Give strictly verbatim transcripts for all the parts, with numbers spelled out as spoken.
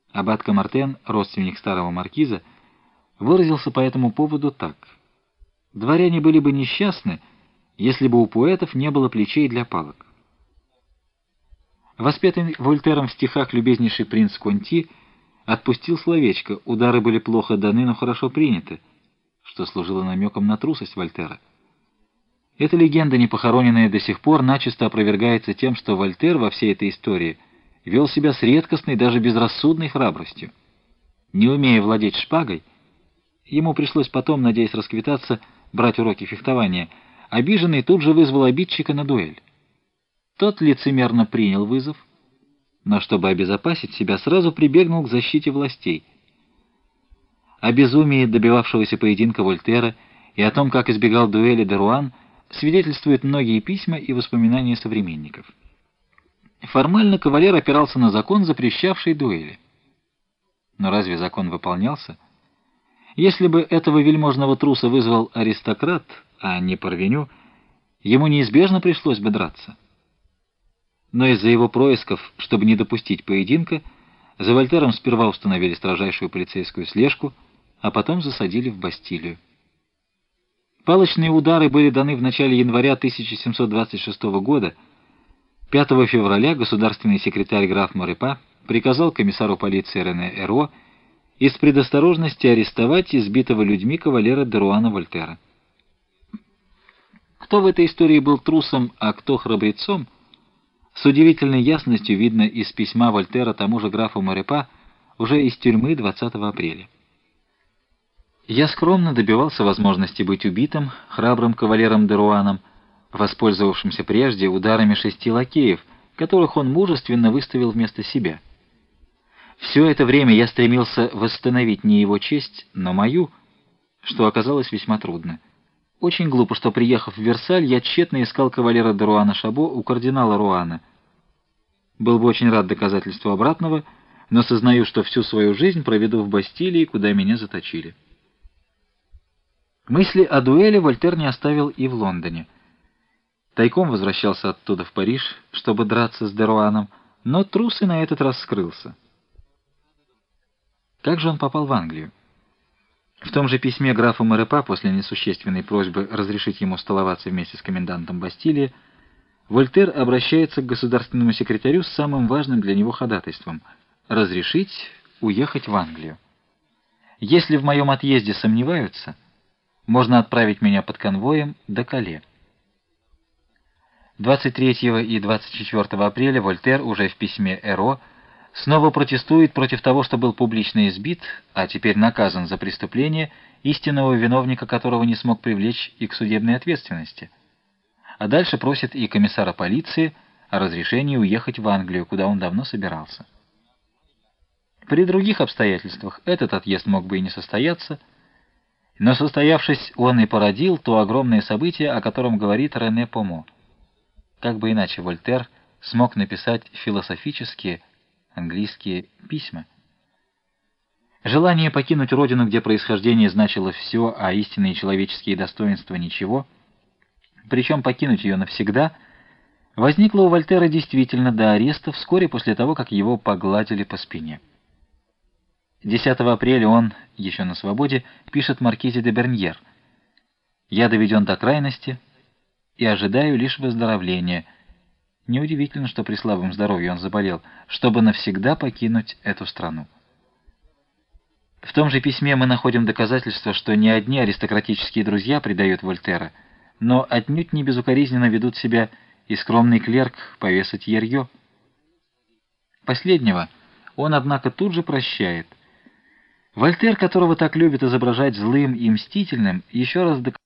Аббат Камартен, родственник старого маркиза, выразился по этому поводу так: «Дворяне были бы несчастны, если бы у поэтов не было плечей для палок». Воспетый Вольтером в стихах любезнейший принц Конти отпустил словечко: удары были плохо даны, но хорошо приняты, что служило намеком на трусость Вольтера. Эта легенда, не похороненная до сих пор, начисто опровергается тем, что Вольтер во всей этой истории вел себя с редкостной, даже безрассудной храбростью. Не умея владеть шпагой, ему пришлось потом, надеясь расквитаться, брать уроки фехтования. Обиженный тут же вызвал обидчика на дуэль. Тот лицемерно принял вызов, но, чтобы обезопасить себя, сразу прибегнул к защите властей. О безумии добивавшегося поединка Вольтера и о том, как избегал дуэли де Руан, свидетельствуют многие письма и воспоминания современников. Формально кавалер опирался на закон, запрещавший дуэли. Но разве закон выполнялся? Если бы этого вельможного труса вызвал аристократ, а не парвеню, ему неизбежно пришлось бы драться. Но из-за его происков, чтобы не допустить поединка, за Вольтером сперва установили строжайшую полицейскую слежку, а потом засадили в Бастилию. Палочные удары были даны в начале января тысяча семьсот двадцать шестого года. пятого февраля государственный секретарь граф Морепа приказал комиссару полиции Рене Эро из предосторожности арестовать избитого людьми кавалера де Руана Вольтера. Кто в этой истории был трусом, а кто храбрецом, с удивительной ясностью видно из письма Вольтера тому же графу Морепа уже из тюрьмы двадцатого апреля. «Я скромно добивался возможности быть убитым храбрым кавалером де Руаном, воспользовавшимся прежде ударами шести лакеев, которых он мужественно выставил вместо себя. Все это время я стремился восстановить не его честь, но мою, что оказалось весьма трудно. Очень глупо, что, приехав в Версаль, я тщетно искал кавалера де Руана Шабо у кардинала Руана. Был бы очень рад доказательству обратного, но сознаю, что всю свою жизнь проведу в Бастилии, куда меня заточили». Мысли о дуэли Вольтер не оставил и в Лондоне. Тайком возвращался оттуда в Париж, чтобы драться с де Руаном, но трус и на этот раз скрылся. Как же он попал в Англию? В том же письме графа Морепа, после несущественной просьбы разрешить ему столоваться вместе с комендантом Бастилии, Вольтер обращается к государственному секретарю с самым важным для него ходатайством — разрешить уехать в Англию. «Если в моем отъезде сомневаются, можно отправить меня под конвоем до Кале». двадцать третьего и двадцать четвёртого апреля Вольтер уже в письме Эро снова протестует против того, что был публично избит, а теперь наказан за преступление, истинного виновника которого не смог привлечь и к судебной ответственности. А дальше просит и комиссара полиции о разрешении уехать в Англию, куда он давно собирался. При других обстоятельствах этот отъезд мог бы и не состояться, но, состоявшись, он и породил то огромное событие, о котором говорит Рене Помо. Как бы иначе Вольтер смог написать философические английские письма? Желание покинуть родину, где происхождение значило все, а истинные человеческие достоинства — ничего, причем покинуть ее навсегда, возникло у Вольтера действительно до ареста вскоре после того, как его погладили по спине. десятого апреля он, еще на свободе, пишет маркизе де Берньер: «Я доведен до крайности и ожидаю лишь выздоровления». Неудивительно, что при слабом здоровье он заболел, чтобы навсегда покинуть эту страну. В том же письме мы находим доказательства, что не одни аристократические друзья предают Вольтера, но отнюдь не безукоризненно ведут себя и скромный клерк повеса Тьерьё. Последнего он, однако, тут же прощает. Вольтер, которого так любят изображать злым и мстительным, еще раз доказал,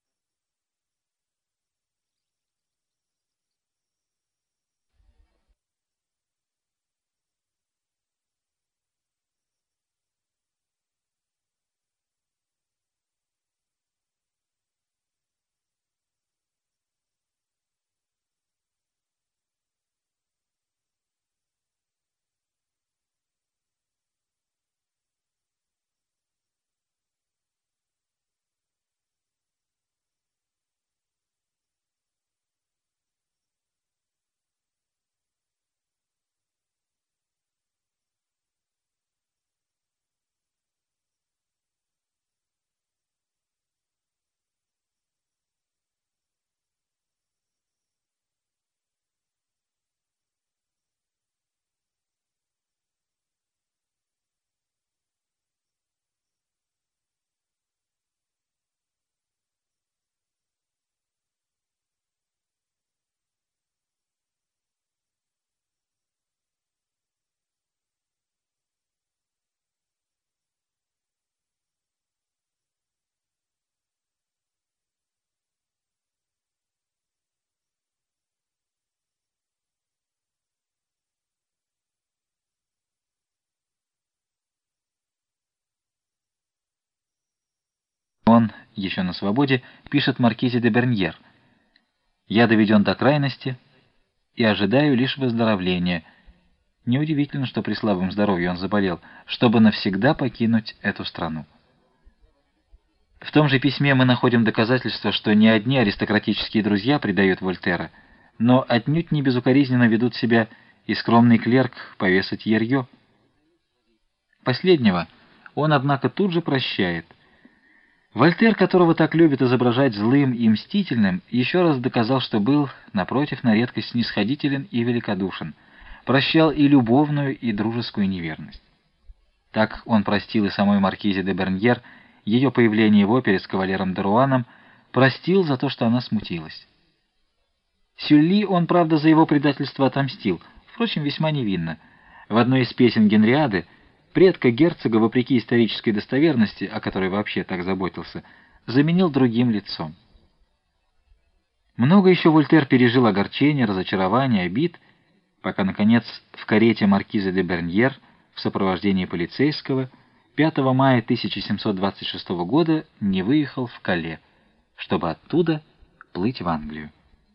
еще на свободе, пишет маркизе де Берньер: «Я доведен до крайности и ожидаю лишь выздоровления». Неудивительно, что при слабом здоровье он заболел, чтобы навсегда покинуть эту страну. В том же письме мы находим доказательства, что не одни аристократические друзья предают Вольтера, но отнюдь не безукоризненно ведут себя и скромный клерк повеса Тьерьё. Последнего он, однако, тут же прощает. Вольтер, которого так любят изображать злым и мстительным, еще раз доказал, что был, напротив, на редкость снисходителен и великодушен, прощал и любовную, и дружескую неверность. Так он простил и самой маркизе де Берньер ее появление в опере с кавалером де Руаном, простил за то, что она смутилась. Сюлли он, правда, за его предательство отомстил, впрочем, весьма невинно. В одной из песен Генриады предка герцога, вопреки исторической достоверности, о которой вообще так заботился, заменил другим лицом. Много еще Вольтер пережил огорчения, разочарования, обид, пока, наконец, в карете маркиза де Берньер в сопровождении полицейского пятого мая тысяча семьсот двадцать шестого года не выехал в Кале, чтобы оттуда плыть в Англию.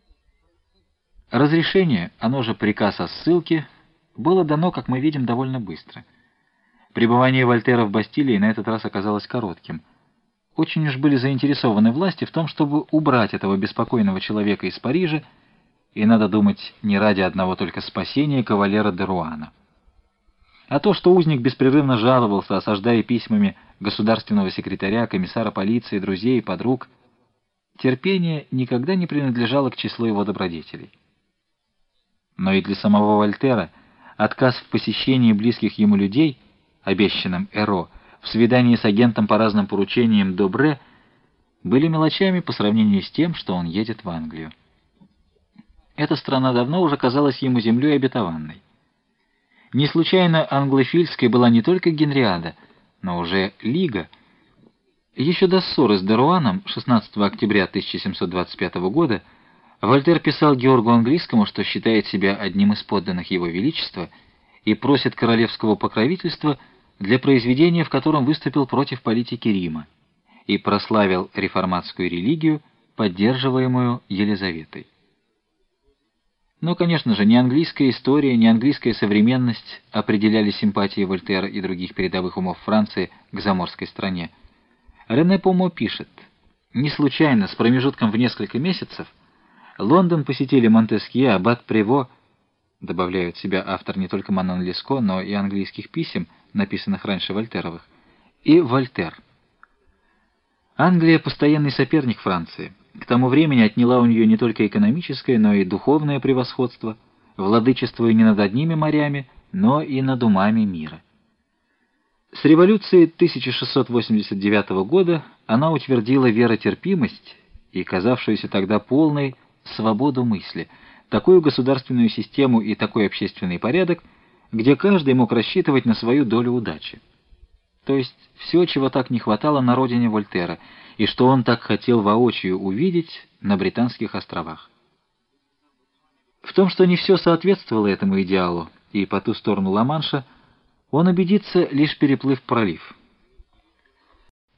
Разрешение, оно же приказ о ссылке, было дано, как мы видим, довольно быстро. Пребывание Вольтера в Бастилии на этот раз оказалось коротким. Очень уж были заинтересованы власти в том, чтобы убрать этого беспокойного человека из Парижа, и, надо думать, не ради одного только спасения кавалера де Руана. А то, что узник беспрерывно жаловался, осаждая письмами государственного секретаря, комиссара полиции, друзей и подруг, терпение никогда не принадлежало к числу его добродетелей. Но и для самого Вольтера отказ в посещении близких ему людей, обещанным Эро, в свидании с агентом по разным поручениям Добре, были мелочами по сравнению с тем, что он едет в Англию. Эта страна давно уже казалась ему землей обетованной. Не случайно англофильской была не только Генриада, но уже Лига. Еще до ссоры с де Руаном шестнадцатого октября тысяча семьсот двадцать пятого года Вольтер писал Георгу Английскому, что считает себя одним из подданных его величества и просит королевского покровительства для произведения, в котором выступил против политики Рима и прославил реформатскую религию, поддерживаемую Елизаветой. Но, конечно же, не английская история, не английская современность определяли симпатии Вольтера и других передовых умов Франции к заморской стране. Рене Помо пишет: «Не случайно, с промежутком в несколько месяцев, Лондон посетили Монтескье, аббат Прево», добавляют в себя автор не только Манон Леско, но и английских писем, написанных раньше Вольтеровых, и Вольтер. Англия — постоянный соперник Франции. К тому времени отняла у нее не только экономическое, но и духовное превосходство, владычествуя не над одними морями, но и над умами мира. С революцией тысяча шестьсот восемьдесят девятого года она утвердила веротерпимость и казавшуюся тогда полной свободу мысли, такую государственную систему и такой общественный порядок, где каждый мог рассчитывать на свою долю удачи. То есть все, чего так не хватало на родине Вольтера, и что он так хотел воочию увидеть на Британских островах. В том, что не все соответствовало этому идеалу, и по ту сторону Ла-Манша, он убедится, лишь переплыв пролив.